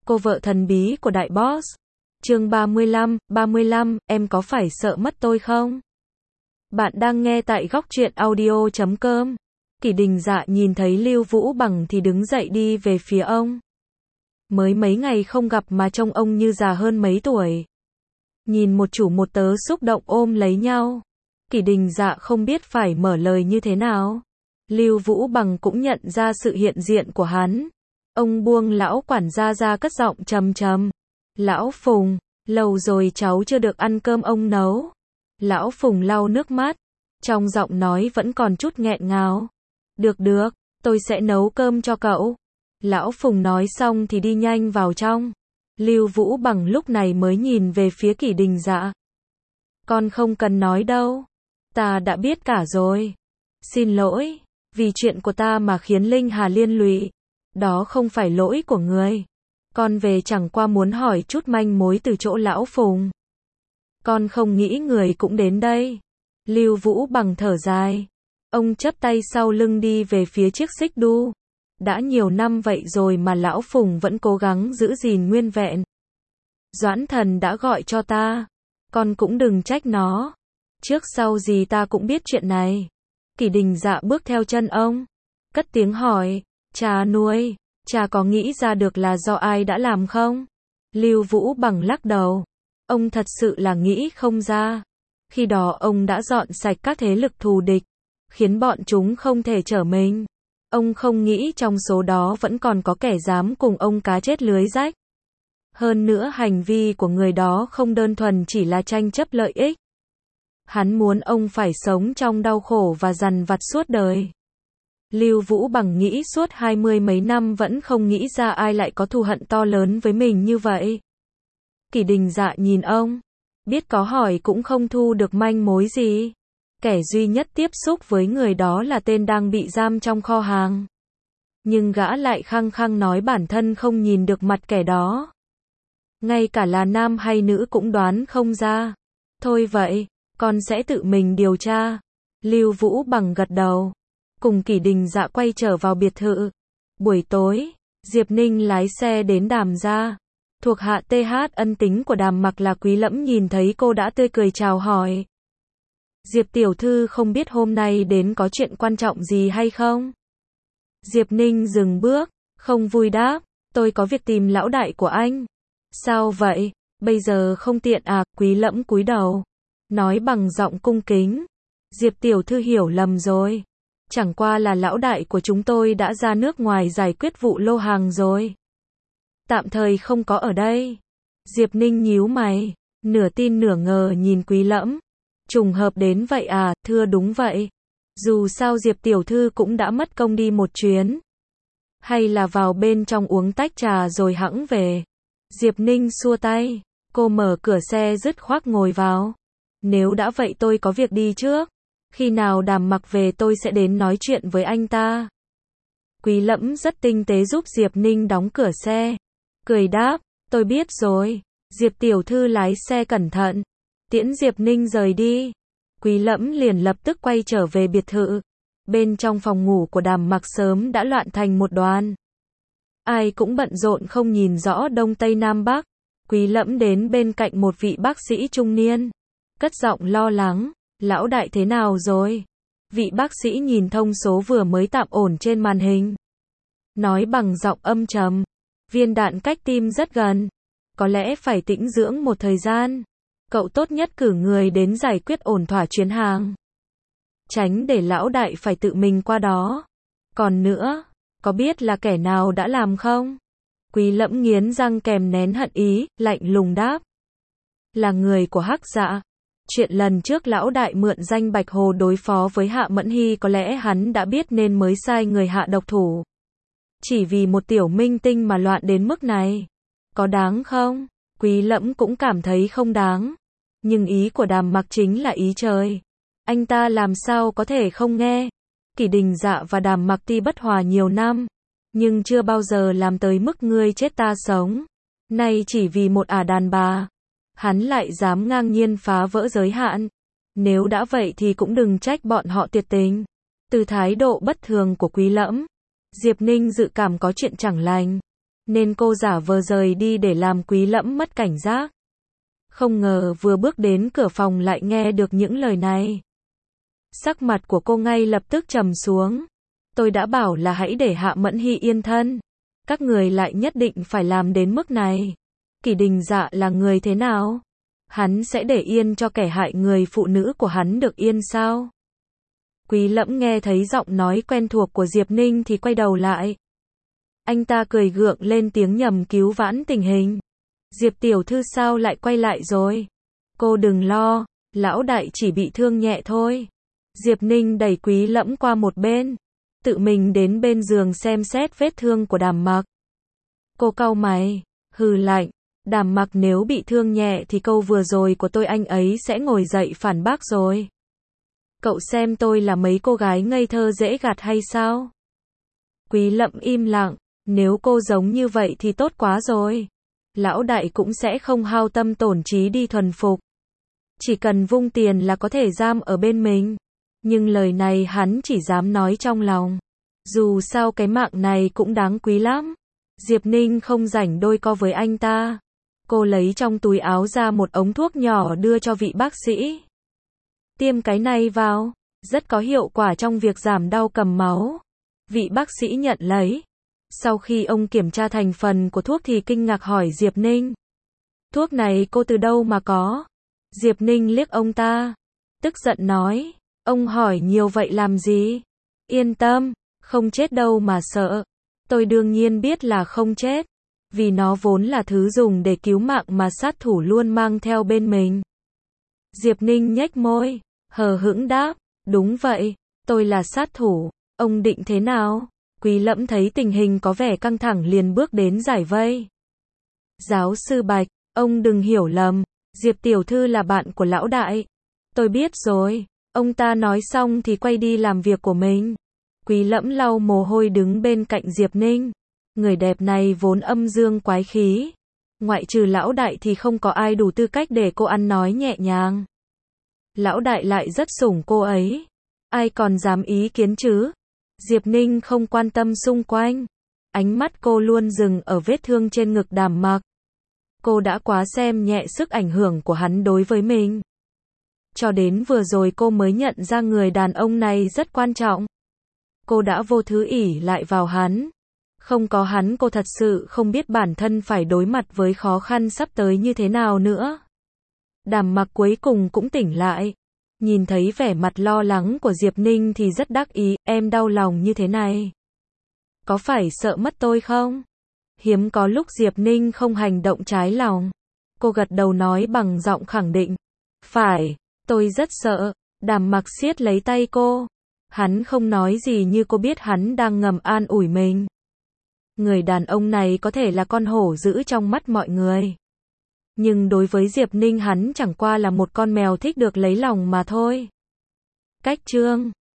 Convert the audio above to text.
Cô vợ thần bí của đại boss. Chương 35, em có phải sợ mất tôi không? Bạn đang nghe tại góc truyện audio.com. Kỷ Đình Dạ nhìn thấy Lưu Vũ Bằng thì đứng dậy đi về phía ông. Mới mấy ngày không gặp mà trông ông như già hơn mấy tuổi. Nhìn một chủ một tớ xúc động ôm lấy nhau. Kỷ Đình Dạ không biết phải mở lời như thế nào. Lưu Vũ Bằng cũng nhận ra sự hiện diện của hắn. Ông buông lão quản gia ra cất giọng trầm trầm. Lão Phùng, lâu rồi cháu chưa được ăn cơm ông nấu. Lão Phùng lau nước mắt. Trong giọng nói vẫn còn chút nghẹn ngào. Được, tôi sẽ nấu cơm cho cậu. Lão Phùng nói xong thì đi nhanh vào trong. Lưu Vũ Bằng lúc này mới nhìn về phía Kỷ Đình Dạ. Con không cần nói đâu. Ta đã biết cả rồi. Xin lỗi, vì chuyện của ta mà khiến Linh Hà liên lụy. Đó không phải lỗi của người. Con về chẳng qua muốn hỏi chút manh mối từ chỗ Lão Phùng. Con không nghĩ người cũng đến đây. Lưu Vũ Bằng thở dài. Ông chắp tay sau lưng đi về phía chiếc xích đu. Đã nhiều năm vậy rồi mà Lão Phùng vẫn cố gắng giữ gìn nguyên vẹn. Doãn Thần đã gọi cho ta. Con cũng đừng trách nó. Trước sau gì ta cũng biết chuyện này. Kỷ Đình Dạ bước theo chân ông. Cất tiếng hỏi. Cha nuôi, cha có nghĩ ra được là do ai đã làm không? Lưu Vũ Bằng lắc đầu. Ông thật sự là nghĩ không ra. Khi đó ông đã dọn sạch các thế lực thù địch. Khiến bọn chúng không thể trở mình. Ông không nghĩ trong số đó vẫn còn có kẻ dám cùng ông cá chết lưới rách. Hơn nữa hành vi của người đó không đơn thuần chỉ là tranh chấp lợi ích. Hắn muốn ông phải sống trong đau khổ và dằn vặt suốt đời. Lưu Vũ Bằng nghĩ suốt 20 mấy năm vẫn không nghĩ ra ai lại có thù hận to lớn với mình như vậy. Kỷ Đình Dạ nhìn ông. Biết có hỏi cũng không thu được manh mối gì. Kẻ duy nhất tiếp xúc với người đó là tên đang bị giam trong kho hàng. Nhưng gã lại khăng khăng nói bản thân không nhìn được mặt kẻ đó. Ngay cả là nam hay nữ cũng đoán không ra. Thôi vậy, con sẽ tự mình điều tra. Lưu Vũ Bằng gật đầu. Cùng Kỷ Đình Dạ quay trở vào biệt thự. Buổi tối, Diệp Ninh lái xe đến Đàm gia. Thuộc hạ TH ân tính của Đàm Mặc là Quý Lẫm nhìn thấy cô đã tươi cười chào hỏi. Diệp tiểu thư không biết hôm nay đến có chuyện quan trọng gì hay không? Diệp Ninh dừng bước, không vui đáp, tôi có việc tìm lão đại của anh. Sao vậy? Bây giờ không tiện à? Quý Lẫm cúi đầu, nói bằng giọng cung kính. Diệp tiểu thư hiểu lầm rồi. Chẳng qua là lão đại của chúng tôi đã ra nước ngoài giải quyết vụ lô hàng rồi. Tạm thời không có ở đây. Diệp Ninh nhíu mày, nửa tin nửa ngờ nhìn Quý Lẫm. Trùng hợp đến vậy à? Thưa đúng vậy. Dù sao Diệp tiểu thư cũng đã mất công đi một chuyến. Hay là vào bên trong uống tách trà rồi hẵng về. Diệp Ninh xua tay. Cô mở cửa xe dứt khoát ngồi vào. Nếu đã vậy tôi có việc đi trước. Khi nào Đàm Mặc về tôi sẽ đến nói chuyện với anh ta. Quý Lẫm rất tinh tế giúp Diệp Ninh đóng cửa xe. Cười đáp, tôi biết rồi. Diệp tiểu thư lái xe cẩn thận. Tiễn Diệp Ninh rời đi. Quý Lẫm liền lập tức quay trở về biệt thự. Bên trong phòng ngủ của Đàm Mặc sớm đã loạn thành một đoàn. Ai cũng bận rộn không nhìn rõ đông tây nam bắc. Quý Lẫm đến bên cạnh một vị bác sĩ trung niên. Cất giọng lo lắng. Lão đại thế nào rồi? Vị bác sĩ nhìn thông số vừa mới tạm ổn trên màn hình. Nói bằng giọng âm trầm. Viên đạn cách tim rất gần. Có lẽ phải tĩnh dưỡng một thời gian. Cậu tốt nhất cử người đến giải quyết ổn thỏa chuyến hàng. Tránh để lão đại phải tự mình qua đó. Còn nữa, có biết là kẻ nào đã làm không? Quý Lẫm nghiến răng kèm nén hận ý, lạnh lùng đáp. Là người của Hắc Dạ. Chuyện lần trước lão đại mượn danh Bạch Hồ đối phó với Hạ Mẫn Hy có lẽ hắn đã biết nên mới sai người hạ độc thủ. Chỉ vì một tiểu minh tinh mà loạn đến mức này. Có đáng không? Quý Lẫm cũng cảm thấy không đáng. Nhưng ý của Đàm Mặc chính là ý trời. Anh ta làm sao có thể không nghe. Kỷ Đình Dạ và Đàm Mặc tuy bất hòa nhiều năm. Nhưng chưa bao giờ làm tới mức ngươi chết ta sống. Nay chỉ vì một ả đàn bà. Hắn lại dám ngang nhiên phá vỡ giới hạn. Nếu đã vậy thì cũng đừng trách bọn họ tuyệt tình. Từ thái độ bất thường của Quý Lẫm, Diệp Ninh dự cảm có chuyện chẳng lành. nên cô giả vờ rời đi để làm Quý Lẫm mất cảnh giác. Không ngờ vừa bước đến cửa phòng lại nghe được những lời này. Sắc mặt của cô ngay lập tức trầm xuống. Tôi đã bảo là hãy để Hạ Mẫn Hy yên thân. Các người lại nhất định phải làm đến mức này. Kỷ Đình Dạ là người thế nào? Hắn sẽ để yên cho kẻ hại người phụ nữ của hắn được yên sao? Quý Lẫm nghe thấy giọng nói quen thuộc của Diệp Ninh thì quay đầu lại. Anh ta cười gượng lên tiếng nhằm cứu vãn tình hình. Diệp tiểu thư sao lại quay lại rồi? Cô đừng lo, lão đại chỉ bị thương nhẹ thôi. Diệp Ninh đẩy Quý Lẫm qua một bên, tự mình đến bên giường xem xét vết thương của Đàm Mặc. Cô cau mày, hừ lạnh, Đàm Mặc nếu bị thương nhẹ thì câu vừa rồi của tôi anh ấy sẽ ngồi dậy phản bác rồi. Cậu xem tôi là mấy cô gái ngây thơ dễ gạt hay sao? Quý Lẫm im lặng, nếu cô giống như vậy thì tốt quá rồi. Lão đại cũng sẽ không hao tâm tổn trí đi thuần phục. Chỉ cần vung tiền là có thể giam ở bên mình. Nhưng lời này hắn chỉ dám nói trong lòng. Dù sao cái mạng này cũng đáng quý lắm. Diệp Ninh không rảnh đôi co với anh ta. Cô lấy trong túi áo ra một ống thuốc nhỏ đưa cho vị bác sĩ. Tiêm cái này vào, rất có hiệu quả trong việc giảm đau cầm máu. Vị bác sĩ nhận lấy. Sau khi ông kiểm tra thành phần của thuốc thì kinh ngạc hỏi Diệp Ninh. Thuốc này cô từ đâu mà có? Diệp Ninh liếc ông ta. Tức giận nói. Ông hỏi nhiều vậy làm gì? Yên tâm, không chết đâu mà sợ. Tôi đương nhiên biết là không chết. Vì nó vốn là thứ dùng để cứu mạng mà sát thủ luôn mang theo bên mình. Diệp Ninh nhếch môi, hờ hững đáp. Đúng vậy, tôi là sát thủ. Ông định thế nào? Quý Lẫm thấy tình hình có vẻ căng thẳng liền bước đến giải vây. Giáo sư Bạch, ông đừng hiểu lầm. Diệp tiểu thư là bạn của lão đại. Tôi biết rồi. Ông ta nói xong thì quay đi làm việc của mình. Quý Lẫm lau mồ hôi đứng bên cạnh Diệp Ninh. Người đẹp này vốn âm dương quái khí. Ngoại trừ lão đại thì không có ai đủ tư cách để cô ăn nói nhẹ nhàng. Lão đại lại rất sủng cô ấy. Ai còn dám ý kiến chứ? Diệp Ninh không quan tâm xung quanh. Ánh mắt cô luôn dừng ở vết thương trên ngực Đàm Mặc. Cô đã quá xem nhẹ sức ảnh hưởng của hắn đối với mình. Cho đến vừa rồi cô mới nhận ra người đàn ông này rất quan trọng. Cô đã vô thứ ỷ lại vào hắn. Không có hắn cô thật sự không biết bản thân phải đối mặt với khó khăn sắp tới như thế nào nữa. Đàm Mặc cuối cùng cũng tỉnh lại. Nhìn thấy vẻ mặt lo lắng của Diệp Ninh thì rất đắc ý, em đau lòng như thế này. Có phải sợ mất tôi không? Hiếm có lúc Diệp Ninh không hành động trái lòng. Cô gật đầu nói bằng giọng khẳng định. Phải, tôi rất sợ. Đàm Mặc siết lấy tay cô. Hắn không nói gì như cô biết hắn đang ngầm an ủi mình. Người đàn ông này có thể là con hổ dữ trong mắt mọi người. Nhưng đối với Diệp Ninh hắn chẳng qua là một con mèo thích được lấy lòng mà thôi. Cách chương